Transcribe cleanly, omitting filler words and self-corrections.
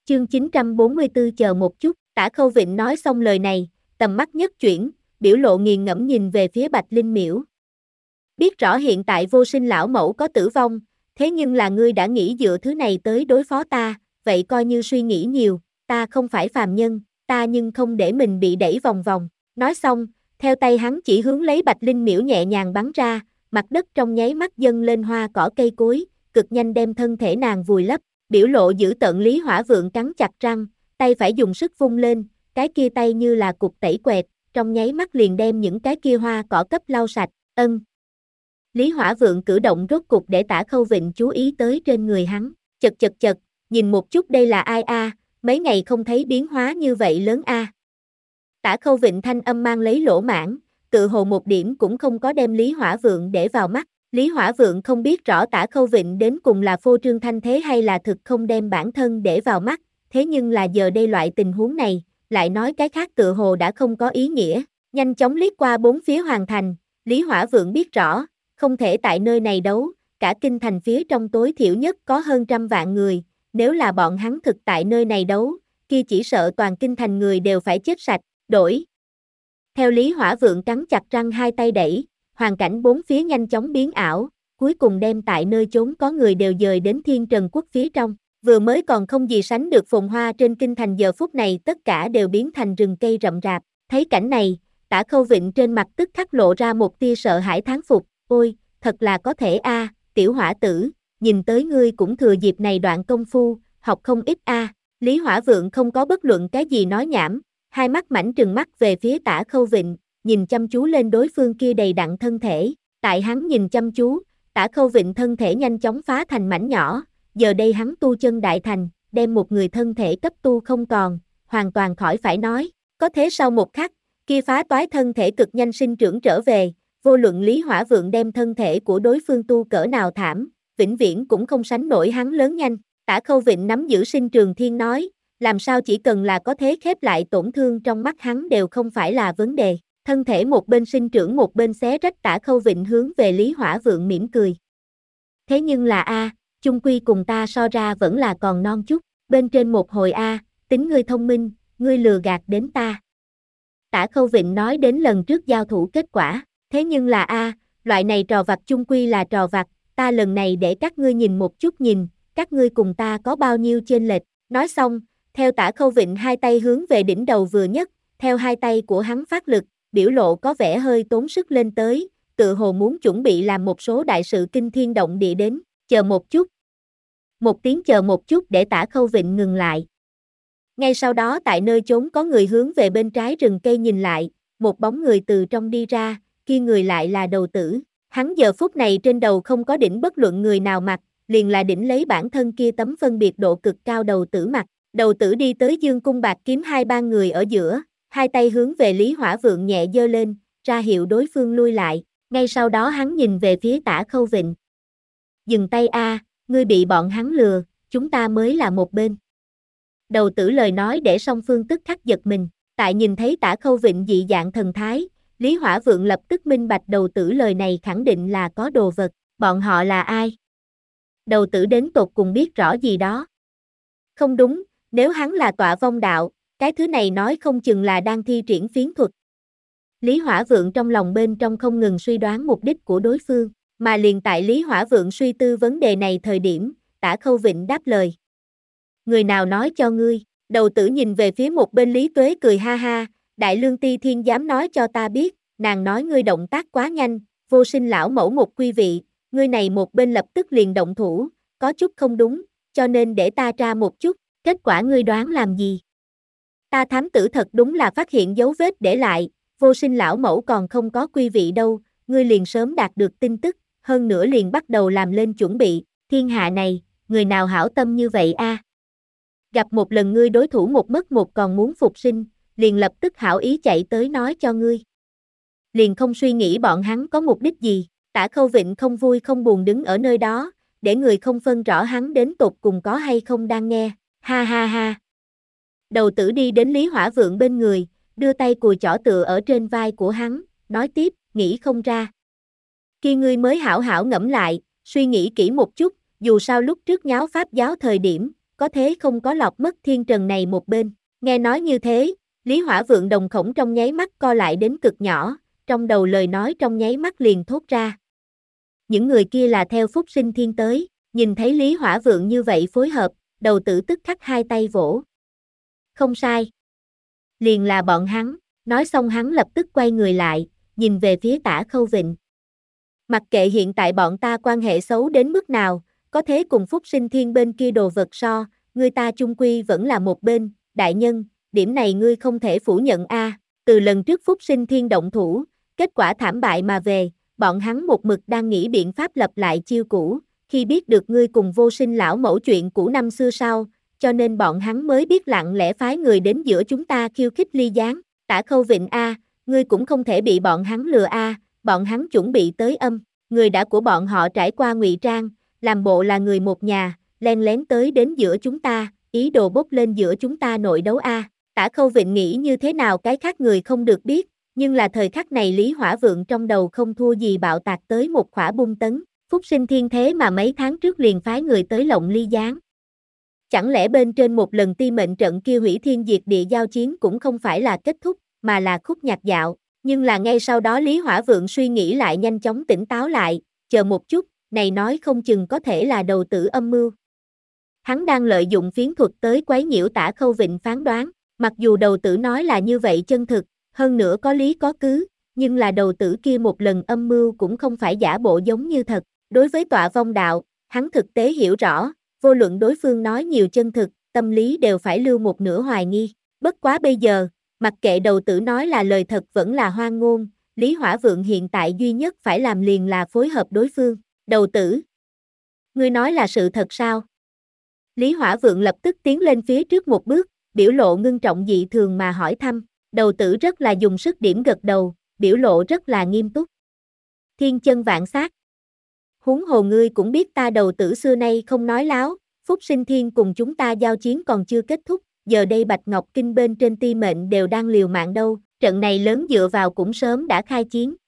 Chương 944 chờ một chút, Tả Khâu Vịnh nói xong lời này, tầm mắt nhất chuyển, biểu lộ nghiền ngẫm nhìn về phía Bạch Linh Miễu. Biết rõ hiện tại Vô Sinh lão mẫu có tử vong, thế nhưng là ngươi đã nghĩ dựa thứ này tới đối phó ta, vậy coi như suy nghĩ nhiều, ta không phải phàm nhân, ta nhưng không để mình bị đẩy vòng vòng. Nói xong, theo tay hắn chỉ hướng lấy Bạch Linh Miễu nhẹ nhàng bắn ra, mặt đất trong nháy mắt dâng lên hoa cỏ cây cối, cực nhanh đem thân thể nàng vùi lấp. Biểu lộ dữ tợn Lý Hỏa Vượng cắn chặt răng, tay phải dùng sức vung lên, cái kia tay như là cục tẩy quẹt, trong nháy mắt liền đem những cái kia hoa cỏ cấp lau sạch. Lý Hỏa Vượng cử động rốt cục để Tả Khâu Vịnh chú ý tới trên người hắn. Chật, nhìn một chút đây là ai a? Mấy ngày không thấy biến hóa như vậy lớn a. Tả Khâu Vịnh thanh âm mang lấy lỗ mãn, tự hồ một điểm cũng không có đem Lý Hỏa Vượng để vào mắt. Lý Hỏa Vượng không biết rõ Tả Khâu Vịnh đến cùng là phô trương thanh thế hay là thực không đem bản thân để vào mắt, thế nhưng là giờ đây loại tình huống này, lại nói cái khác tự hồ đã không có ý nghĩa. Nhanh chóng liếc qua bốn phía hoàng thành, Lý Hỏa Vượng biết rõ, không thể tại nơi này đấu, cả kinh thành phía trong tối thiểu nhất có hơn 100 vạn người, nếu là bọn hắn thực tại nơi này đấu, kia chỉ sợ toàn kinh thành người đều phải chết sạch, đổi. Theo Lý Hỏa Vượng cắn chặt răng hai tay đẩy, hoàn cảnh bốn phía nhanh chóng biến ảo, cuối cùng đem tại nơi chốn có người đều dời đến Thiên Trần Quốc phía trong, vừa mới còn không gì sánh được phồn hoa trên kinh thành giờ phút này tất cả đều biến thành rừng cây rậm rạp, thấy cảnh này, Tả Khâu Vịnh trên mặt tức khắc lộ ra một tia sợ hãi thán phục, ôi, thật là có thể a, tiểu hỏa tử, nhìn tới ngươi cũng thừa dịp này đoạn công phu, học không ít a. Lý Hỏa Vượng không có bất luận cái gì nói nhảm, hai mắt mảnh trừng mắt về phía Tả Khâu Vịnh, nhìn chăm chú lên đối phương kia đầy đặn thân thể, tại hắn nhìn chăm chú, Tả Khâu Vịnh thân thể nhanh chóng phá thành mảnh nhỏ, giờ đây hắn tu chân đại thành, đem một người thân thể cấp tu không còn, hoàn toàn khỏi phải nói, có thế sau một khắc, kia phá toái thân thể cực nhanh sinh trưởng trở về, vô luận Lý Hỏa Vượng đem thân thể của đối phương tu cỡ nào thảm, vĩnh viễn cũng không sánh nổi hắn lớn nhanh, Tả Khâu Vịnh nắm giữ Sinh Trường Thiên nói, làm sao chỉ cần là có thế khép lại tổn thương trong mắt hắn đều không phải là vấn đề. Thân thể một bên sinh trưởng một bên xé rách Tả Khâu Vịnh hướng về Lý Hỏa Vượng mỉm cười. Thế nhưng là chung quy cùng ta so ra vẫn là còn non chút, bên trên một hồi tính ngươi thông minh, ngươi lừa gạt đến ta. Tả Khâu Vịnh nói đến lần trước giao thủ kết quả, thế nhưng là loại này trò vặt chung quy là trò vặt, ta lần này để các ngươi nhìn một chút nhìn, các ngươi cùng ta có bao nhiêu chênh lệch. Nói xong, theo Tả Khâu Vịnh hai tay hướng về đỉnh đầu vừa nhấc, theo hai tay của hắn phát lực, biểu lộ có vẻ hơi tốn sức lên tới, tự hồ muốn chuẩn bị làm một số đại sự kinh thiên động địa đến, chờ một chút. Một tiếng chờ một chút để Tả Khâu Vịnh ngừng lại. Ngay sau đó tại nơi chốn có người hướng về bên trái rừng cây nhìn lại, một bóng người từ trong đi ra, kia người lại là Đầu Tử. Hắn giờ phút này trên đầu không có đỉnh bất luận người nào mặc, liền là đỉnh lấy bản thân kia tấm phân biệt độ cực cao Đầu Tử mặc. Đầu Tử đi tới Dương Cung Bạc Kiếm hai ba người ở giữa, hai tay hướng về Lý Hỏa Vượng nhẹ giơ lên, ra hiệu đối phương lui lại, ngay sau đó hắn nhìn về phía Tả Khâu Vịnh. Dừng tay ngươi bị bọn hắn lừa, chúng ta mới là một bên. Đầu Tử lời nói để song phương tức khắc giật mình, tại nhìn thấy Tả Khâu Vịnh dị dạng thần thái, Lý Hỏa Vượng lập tức minh bạch Đầu Tử lời này khẳng định là có đồ vật, bọn họ là ai? Đầu Tử đến tột cùng biết rõ gì đó. Không đúng, nếu hắn là Tọa Vong Đạo, cái thứ này nói không chừng là đang thi triển phiến thuật. Lý Hỏa Vượng trong lòng bên trong không ngừng suy đoán mục đích của đối phương, mà liền tại Lý Hỏa Vượng suy tư vấn đề này thời điểm, Tả Khâu Vịnh đáp lời. Người nào nói cho ngươi? Đầu Tử nhìn về phía một bên Lý Tuế cười ha ha, Đại Lương Ti Thiên dám nói cho ta biết, nàng nói ngươi động tác quá nhanh, Vô Sinh lão mẫu một quý vị, ngươi này một bên lập tức liền động thủ, có chút không đúng, cho nên để ta tra một chút, kết quả ngươi đoán làm gì? Ta thám tử thật đúng là phát hiện dấu vết để lại, Vô Sinh lão mẫu còn không có quý vị đâu, ngươi liền sớm đạt được tin tức, hơn nữa liền bắt đầu làm lên chuẩn bị, thiên hạ này, người nào hảo tâm như vậy Gặp một lần ngươi đối thủ một mất một còn muốn phục sinh, liền lập tức hảo ý chạy tới nói cho ngươi. Liền không suy nghĩ bọn hắn có mục đích gì, Tả Khâu Vịnh không vui không buồn đứng ở nơi đó, để người không phân rõ hắn đến tột cùng có hay không đang nghe, ha ha ha. Đầu Tử đi đến Lý Hỏa Vượng bên người, đưa tay cùi chỏ tựa ở trên vai của hắn, nói tiếp, nghĩ không ra. Khi ngươi mới hảo hảo ngẫm lại, suy nghĩ kỹ một chút, dù sao lúc trước nháo Pháp giáo thời điểm, có thế không có lọt mất thiên trần này một bên. Nghe nói như thế, Lý Hỏa Vượng đồng khổng trong nháy mắt co lại đến cực nhỏ, trong đầu lời nói trong nháy mắt liền thốt ra. Những người kia là theo Phúc Sinh Thiên tới, nhìn thấy Lý Hỏa Vượng như vậy phối hợp, đầu tử tức khắc hai tay vỗ. Không sai. Liền là bọn hắn, nói xong hắn lập tức quay người lại, nhìn về phía Tả Khâu Vịnh. Mặc kệ hiện tại bọn ta quan hệ xấu đến mức nào, có thế cùng Phúc Sinh Thiên bên kia đồ vật so, người ta chung quy vẫn là một bên, đại nhân, điểm này ngươi không thể phủ nhận a. Từ lần trước Phúc Sinh Thiên động thủ, kết quả thảm bại mà về, bọn hắn một mực đang nghĩ biện pháp lập lại chiêu cũ, khi biết được ngươi cùng Vô Sinh lão mẫu chuyện cũ năm xưa sau, cho nên bọn hắn mới biết lặng lẽ phái người đến giữa chúng ta khiêu khích ly gián. Tả Khâu Vịnh a, ngươi cũng không thể bị bọn hắn lừa a, bọn hắn chuẩn bị tới âm, người đã của bọn họ trải qua ngụy trang, làm bộ là người một nhà, len lén tới đến giữa chúng ta, ý đồ bốc lên giữa chúng ta nội đấu a. Tả Khâu Vịnh nghĩ như thế nào cái khác người không được biết, nhưng là thời khắc này Lý Hỏa Vượng trong đầu không thua gì bạo tạc tới một khỏa bung tấn, Phúc Sinh Thiên thế mà mấy tháng trước liền phái người tới lộng ly gián. Chẳng lẽ bên trên một lần ti mệnh trận kia hủy thiên diệt địa giao chiến cũng không phải là kết thúc, mà là khúc nhạc dạo, nhưng là ngay sau đó Lý Hỏa Vượng suy nghĩ lại nhanh chóng tỉnh táo lại, chờ một chút, này nói không chừng có thể là đầu tử âm mưu. Hắn đang lợi dụng phiến thuật tới quấy nhiễu Tả Khâu Vịnh phán đoán, mặc dù đầu tử nói là như vậy chân thực, hơn nữa có lý có cứ, nhưng là đầu tử kia một lần âm mưu cũng không phải giả bộ giống như thật. Đối với tọa vong đạo, hắn thực tế hiểu rõ, vô luận đối phương nói nhiều chân thực, tâm lý đều phải lưu một nửa hoài nghi. Bất quá bây giờ, mặc kệ đầu tử nói là lời thật vẫn là hoang ngôn, Lý Hỏa Vượng hiện tại duy nhất phải làm liền là phối hợp đối phương. Đầu tử, ngươi nói là sự thật sao? Lý Hỏa Vượng lập tức tiến lên phía trước một bước, biểu lộ ngưng trọng dị thường mà hỏi thăm. Đầu tử rất là dùng sức điểm gật đầu, biểu lộ rất là nghiêm túc. Thiên chân vạn sát. Huống hồ ngươi cũng biết ta đầu tử xưa nay không nói láo, Phúc Sinh Thiên cùng chúng ta giao chiến còn chưa kết thúc, giờ đây Bạch Ngọc Kinh bên trên ti mệnh đều đang liều mạng đâu, trận này lớn dựa vào cũng sớm đã khai chiến,